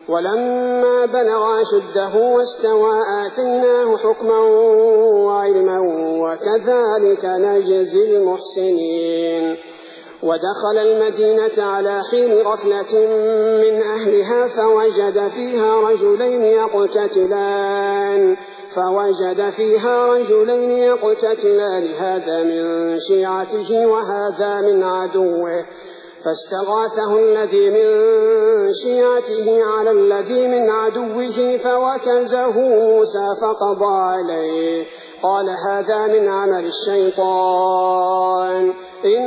ولما بلغ أشده واستوى آتيناه حكما وعلما وكذلك نجزي المحسنين. ودخل المدينة على حين غفلة من أهلها فوجد فيها رجلين يقتتلان هذا من شيعته وهذا من عدوه فاستغاثه الذي من شيعته على الذي من عدوه فوكزه موسى فقضى عليه قال هذا من عمل الشيطان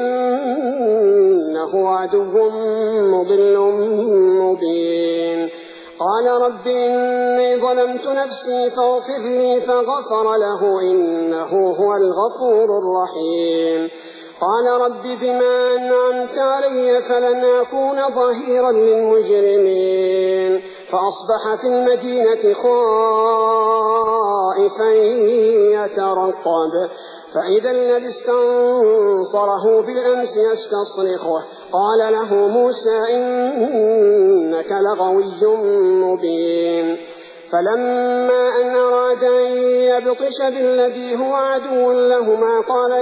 إنه عدو مضل مبين. قال رب إني ظلمت نفسي فاغفر لي فغفر له إنه هو الغفور الرحيم. قال رب بما أنعمت علي فلن أكون ظهيرا للمجرمين. فأصبح في المدينة خائفا يترقب فإذا الذي استنصره بالأمس يستصرخه قال له موسى إنك لغوي مبين. فلما أن أراد أن يبطش بالذي هو عدو لهما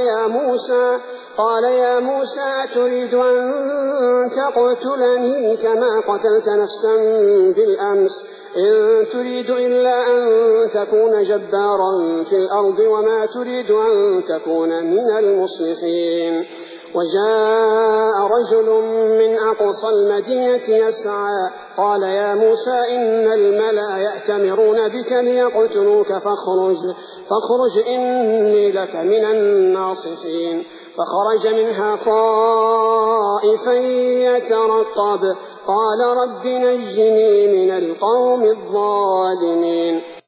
قال يا موسى أتريد أن تقتلني كما قتلت نفسا بالأمس إن تريد إلا أن تكون جبارا في الأرض وما تريد أن تكون من المصلحين. وجاء رجل من أقصى المدينة يسعى قال يا موسى إن الملأ يأتمرون بك ليقتلوك فاخرج إني لك من الناصحين. فخرج منها خائفا يترقب قال رب نجني من القوم الظالمين.